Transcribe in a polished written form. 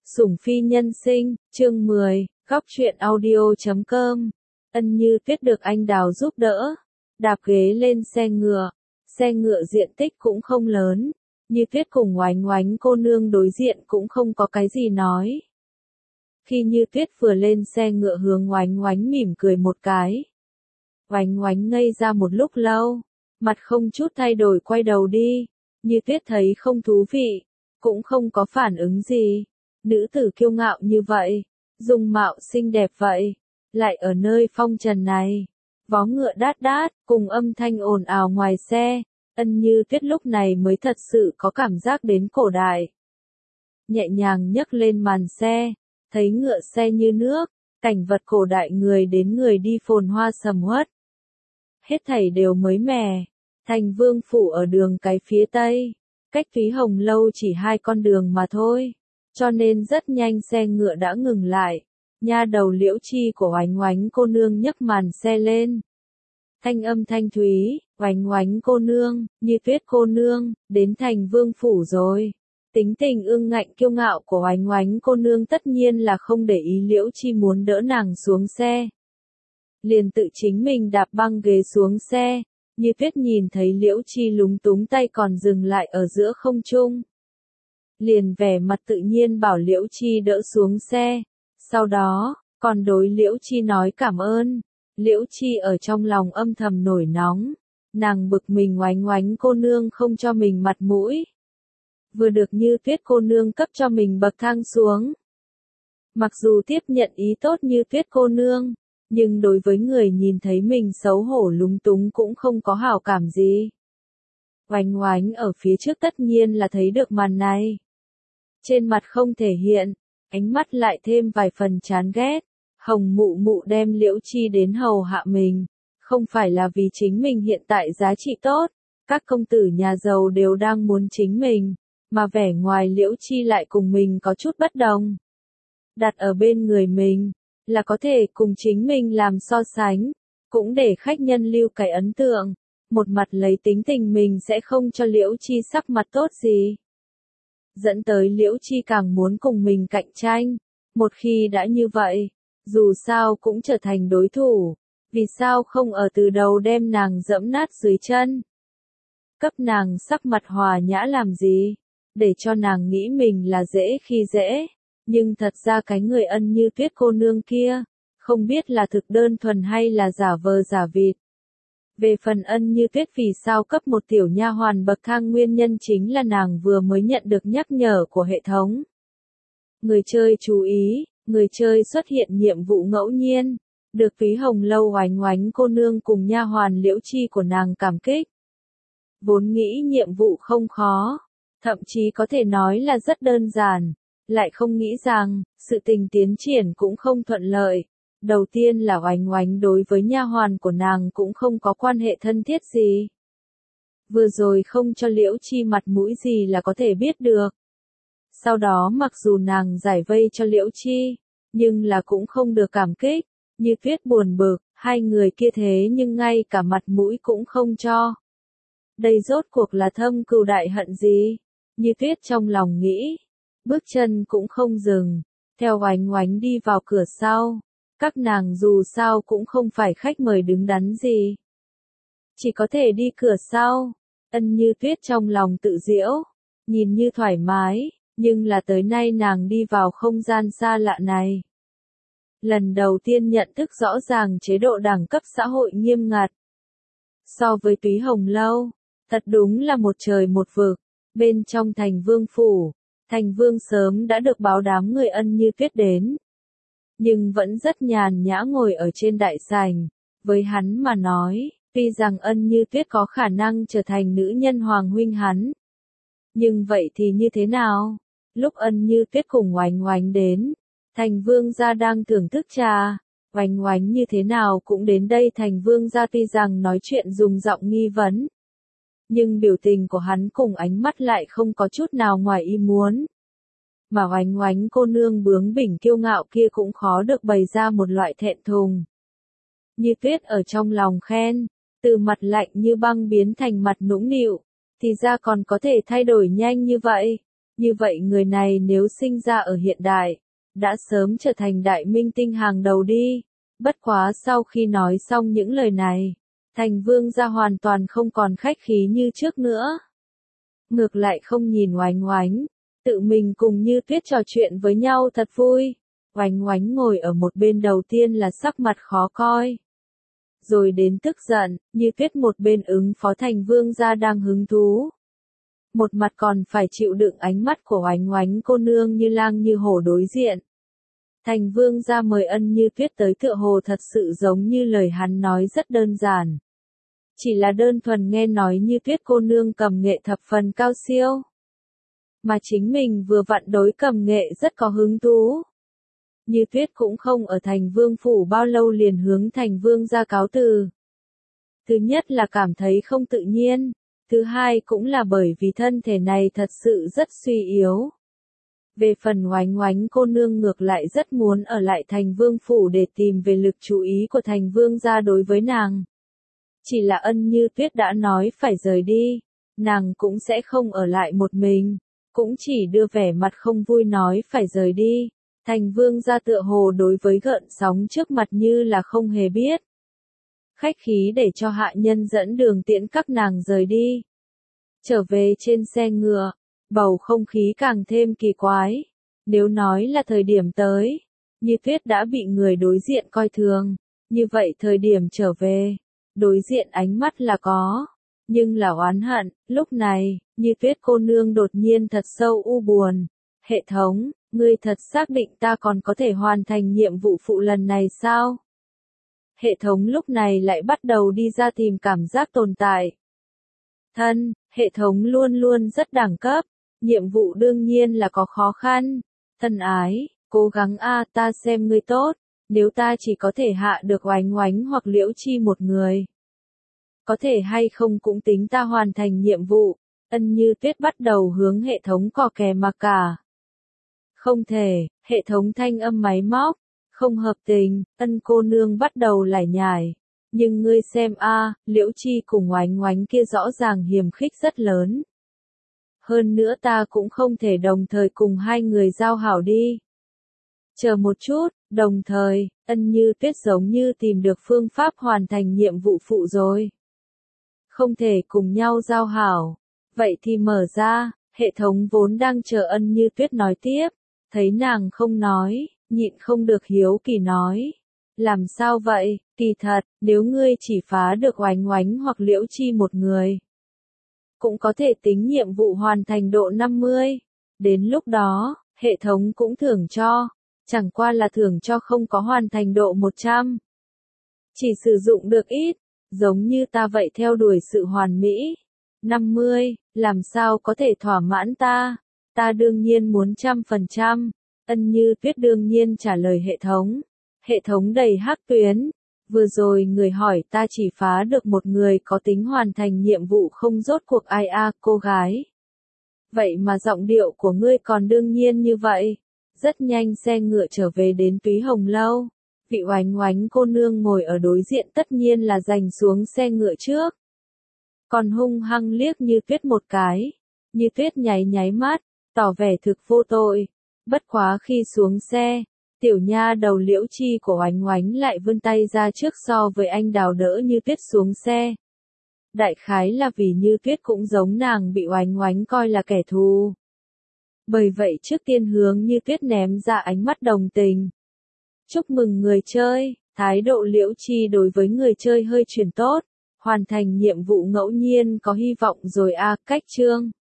Sủng phi nhân sinh, chương 10, góc truyện audio.com. Ân Như Tuyết được anh Đào giúp đỡ, đạp ghế lên xe ngựa diện tích cũng không lớn, Như Tuyết cùng Oánh Oánh cô nương đối diện cũng không có cái gì nói. Khi Như Tuyết vừa lên xe ngựa hướng Oánh Oánh mỉm cười một cái. Oánh Oánh ngây ra một lúc lâu, mặt không chút thay đổi quay đầu đi, Như Tuyết thấy không thú vị, cũng không có phản ứng gì. Nữ tử kiêu ngạo như vậy, dung mạo xinh đẹp vậy, lại ở nơi phong trần này. Vó ngựa đát đát, cùng âm thanh ồn ào ngoài xe, Ân Như Tuyết lúc này mới thật sự có cảm giác đến cổ đại. Nhẹ nhàng nhấc lên màn xe, thấy ngựa xe như nước, cảnh vật cổ đại người đến người đi phồn hoa sầm uất. Hết thảy đều mới mẻ, Thành Vương phủ ở đường cái phía tây, cách Thúy Hồng lâu chỉ 2 con đường mà thôi. Cho nên rất nhanh xe ngựa đã ngừng lại. Nha đầu Liễu Chi của Oánh Oánh cô nương nhấc màn xe lên. Thanh âm thanh thúy, Oánh Oánh cô nương, Như Tuyết cô nương, đến Thành Vương phủ rồi. Tính tình ương ngạnh kiêu ngạo của Oánh Oánh cô nương tất nhiên là không để ý Liễu Chi muốn đỡ nàng xuống xe. Liền tự chính mình đạp băng ghế xuống xe. Như Tuyết nhìn thấy Liễu Chi lúng túng tay còn dừng lại ở giữa không trung. Liền vẻ mặt tự nhiên bảo Liễu Chi đỡ xuống xe, sau đó, còn đối Liễu Chi nói cảm ơn. Liễu Chi ở trong lòng âm thầm nổi nóng, nàng bực mình Oánh Oánh cô nương không cho mình mặt mũi. Vừa được Như Tuyết cô nương cấp cho mình bậc thang xuống. Mặc dù tiếp nhận ý tốt Như Tuyết cô nương, nhưng đối với người nhìn thấy mình xấu hổ lúng túng cũng không có hảo cảm gì. Oánh Oánh ở phía trước tất nhiên là thấy được màn này. Trên mặt không thể hiện, ánh mắt lại thêm vài phần chán ghét. Hồng mụ mụ đem Liễu Chi đến hầu hạ mình, không phải là vì chính mình hiện tại giá trị tốt, các công tử nhà giàu đều đang muốn chính mình, mà vẻ ngoài Liễu Chi lại cùng mình có chút bất đồng. Đặt ở bên người mình, là có thể cùng chính mình làm so sánh, cũng để khách nhân lưu cái ấn tượng, một mặt lấy tính tình mình sẽ không cho Liễu Chi sắc mặt tốt gì. Dẫn tới Liễu Chi càng muốn cùng mình cạnh tranh, một khi đã như vậy, dù sao cũng trở thành đối thủ, vì sao không ở từ đầu đem nàng dẫm nát dưới chân. Cấp nàng sắc mặt hòa nhã làm gì, để cho nàng nghĩ mình là dễ khi dễ, nhưng thật ra cái người Ân Như Tuyết cô nương kia, không biết là thực đơn thuần hay là giả vờ giả vịt. Về phần Ân Như Tuyết vì sao cấp một tiểu nha hoàn bậc thang nguyên nhân chính là nàng vừa mới nhận được nhắc nhở của hệ thống. Người chơi chú ý, người chơi xuất hiện nhiệm vụ ngẫu nhiên, được Thúy Hồng lâu Oánh Oánh cô nương cùng nha hoàn Liễu Chi của nàng cảm kích. Vốn nghĩ nhiệm vụ không khó, thậm chí có thể nói là rất đơn giản, lại không nghĩ rằng, sự tình tiến triển cũng không thuận lợi. Đầu tiên là Oánh Oánh đối với nha hoàn của nàng cũng không có quan hệ thân thiết gì. Vừa rồi không cho Liễu Chi mặt mũi gì là có thể biết được. Sau đó mặc dù nàng giải vây cho Liễu Chi, nhưng là cũng không được cảm kích, Như Tuyết buồn bực, hai người kia thế nhưng ngay cả mặt mũi cũng không cho. Đây rốt cuộc là thâm cừu đại hận gì? Như Tuyết trong lòng nghĩ, bước chân cũng không dừng, theo Oánh Oánh đi vào cửa sau. Các nàng dù sao cũng không phải khách mời đứng đắn gì. Chỉ có thể đi cửa sau. Ân Như Tuyết trong lòng tự giễu, nhìn như thoải mái, nhưng là tới nay nàng đi vào không gian xa lạ này. Lần đầu tiên nhận thức rõ ràng chế độ đẳng cấp xã hội nghiêm ngặt. So với Thúy Hồng lâu, thật đúng là một trời một vực. Bên trong Thành Vương phủ, Thành Vương sớm đã được báo đám người Ân Như Tuyết đến. Nhưng vẫn rất nhàn nhã ngồi ở trên đại sảnh. Với hắn mà nói, tuy rằng Ân Như Tuyết có khả năng trở thành nữ nhân hoàng huynh hắn. Nhưng vậy thì như thế nào? Lúc Ân Như Tuyết cùng Oánh Oánh đến, Thành Vương gia đang thưởng thức trà. Oánh Oánh như thế nào cũng đến đây. Thành Vương gia tuy rằng nói chuyện dùng giọng nghi vấn, nhưng biểu tình của hắn cùng ánh mắt lại không có chút nào ngoài ý muốn. Mà Oánh Oánh cô nương bướng bỉnh kiêu ngạo kia cũng khó được bày ra một loại thẹn thùng. Như Tuyết ở trong lòng khen, từ mặt lạnh như băng biến thành mặt nũng nịu, thì ra còn có thể thay đổi nhanh như vậy. Như vậy người này nếu sinh ra ở hiện đại, đã sớm trở thành đại minh tinh hàng đầu đi. Bất quá sau khi nói xong những lời này, Thành Vương gia hoàn toàn không còn khách khí như trước nữa. Ngược lại không nhìn Oánh Oánh, tự mình cùng Như Tuyết trò chuyện với nhau thật vui. Oánh Oánh ngồi ở một bên đầu tiên là sắc mặt khó coi. Rồi đến tức giận, Như Tuyết một bên ứng phó Thành Vương gia đang hứng thú. Một mặt còn phải chịu đựng ánh mắt của Oánh Oánh cô nương như lang như hổ đối diện. Thành Vương gia mời Ân Như Tuyết tới tựa hồ thật sự giống như lời hắn nói rất đơn giản. Chỉ là đơn thuần nghe nói Như Tuyết cô nương cầm nghệ thập phần cao siêu. Mà chính mình vừa vặn đối cầm nghệ rất có hứng thú. Như Tuyết cũng không ở Thành Vương phủ bao lâu liền hướng Thành Vương gia cáo từ. Thứ nhất là cảm thấy không tự nhiên, thứ hai cũng là bởi vì thân thể này thật sự rất suy yếu. Về phần Oánh Oánh cô nương ngược lại rất muốn ở lại Thành Vương phủ để tìm về lực chú ý của Thành Vương gia đối với nàng. Chỉ là Ân Như Tuyết đã nói phải rời đi, nàng cũng sẽ không ở lại một mình, cũng chỉ đưa vẻ mặt không vui nói phải rời đi. Thành Vương gia tựa hồ đối với gợn sóng trước mặt như là không hề biết. Khách khí để cho hạ nhân dẫn đường tiễn các nàng rời đi. Trở về trên xe ngựa, bầu không khí càng thêm kỳ quái. Nếu nói là thời điểm tới, Như Tuyết đã bị người đối diện coi thường, như vậy thời điểm trở về, đối diện ánh mắt là có, nhưng là oán hận. Lúc này, Như Tuyết cô nương đột nhiên thật sâu u buồn. Hệ thống, ngươi thật xác định ta còn có thể hoàn thành nhiệm vụ phụ lần này sao? Hệ thống lúc này lại bắt đầu đi ra tìm cảm giác tồn tại. Thân, hệ thống luôn luôn rất đẳng cấp, nhiệm vụ đương nhiên là có khó khăn. Thân ái, cố gắng ta xem ngươi tốt, nếu ta chỉ có thể hạ được Oánh Oánh hoặc Liễu Chi một người. Có thể hay không cũng tính ta hoàn thành nhiệm vụ. Ân Như Tuyết bắt đầu hướng hệ thống cò kè mà cả. Không thể, hệ thống thanh âm máy móc, không hợp tình. Ân cô nương bắt đầu lải nhải. Nhưng ngươi xem Liễu Chi cùng Oánh Oánh kia rõ ràng hiềm khích rất lớn. Hơn nữa ta cũng không thể đồng thời cùng hai người giao hảo đi. Chờ một chút, đồng thời, Ân Như Tuyết giống như tìm được phương pháp hoàn thành nhiệm vụ phụ rồi. Không thể cùng nhau giao hảo. Vậy thì mở ra, hệ thống vốn đang chờ Ân Như Tuyết nói tiếp. Thấy nàng không nói, nhịn không được hiếu kỳ nói. Làm sao vậy, kỳ thật, nếu ngươi chỉ phá được Oánh Oánh hoặc Liễu Chi một người, cũng có thể tính nhiệm vụ hoàn thành độ 50. Đến lúc đó, hệ thống cũng thưởng cho, chẳng qua là thưởng cho không có hoàn thành độ 100. Chỉ sử dụng được ít, giống như ta vậy theo đuổi sự hoàn mỹ. 50, làm sao có thể thỏa mãn ta? Ta đương nhiên muốn 100%. Ân Như Tuyết đương nhiên trả lời hệ thống. Hệ thống đầy hắc tuyến. Vừa rồi người hỏi ta chỉ phá được một người có tính hoàn thành nhiệm vụ không rốt cuộc ai cô gái. Vậy mà giọng điệu của ngươi còn đương nhiên như vậy. Rất nhanh xe ngựa trở về đến Túy Hồng Lâu. Vị Oánh Oánh cô nương ngồi ở đối diện tất nhiên là giành xuống xe ngựa trước. Còn hung hăng liếc Như Tuyết một cái. Như Tuyết nháy nháy mắt, tỏ vẻ thực vô tội. Bất quá khi xuống xe, tiểu nha đầu Liễu Chi của Oánh Oánh lại vươn tay ra trước so với anh đào đỡ Như Tuyết xuống xe. Đại khái là vì Như Tuyết cũng giống nàng bị Oánh Oánh coi là kẻ thù. Bởi vậy trước tiên hướng Như Tuyết ném ra ánh mắt đồng tình. Chúc mừng người chơi, thái độ Liễu Chi đối với người chơi hơi chuyển tốt. Hoàn thành nhiệm vụ ngẫu nhiên có hy vọng rồi cách chương.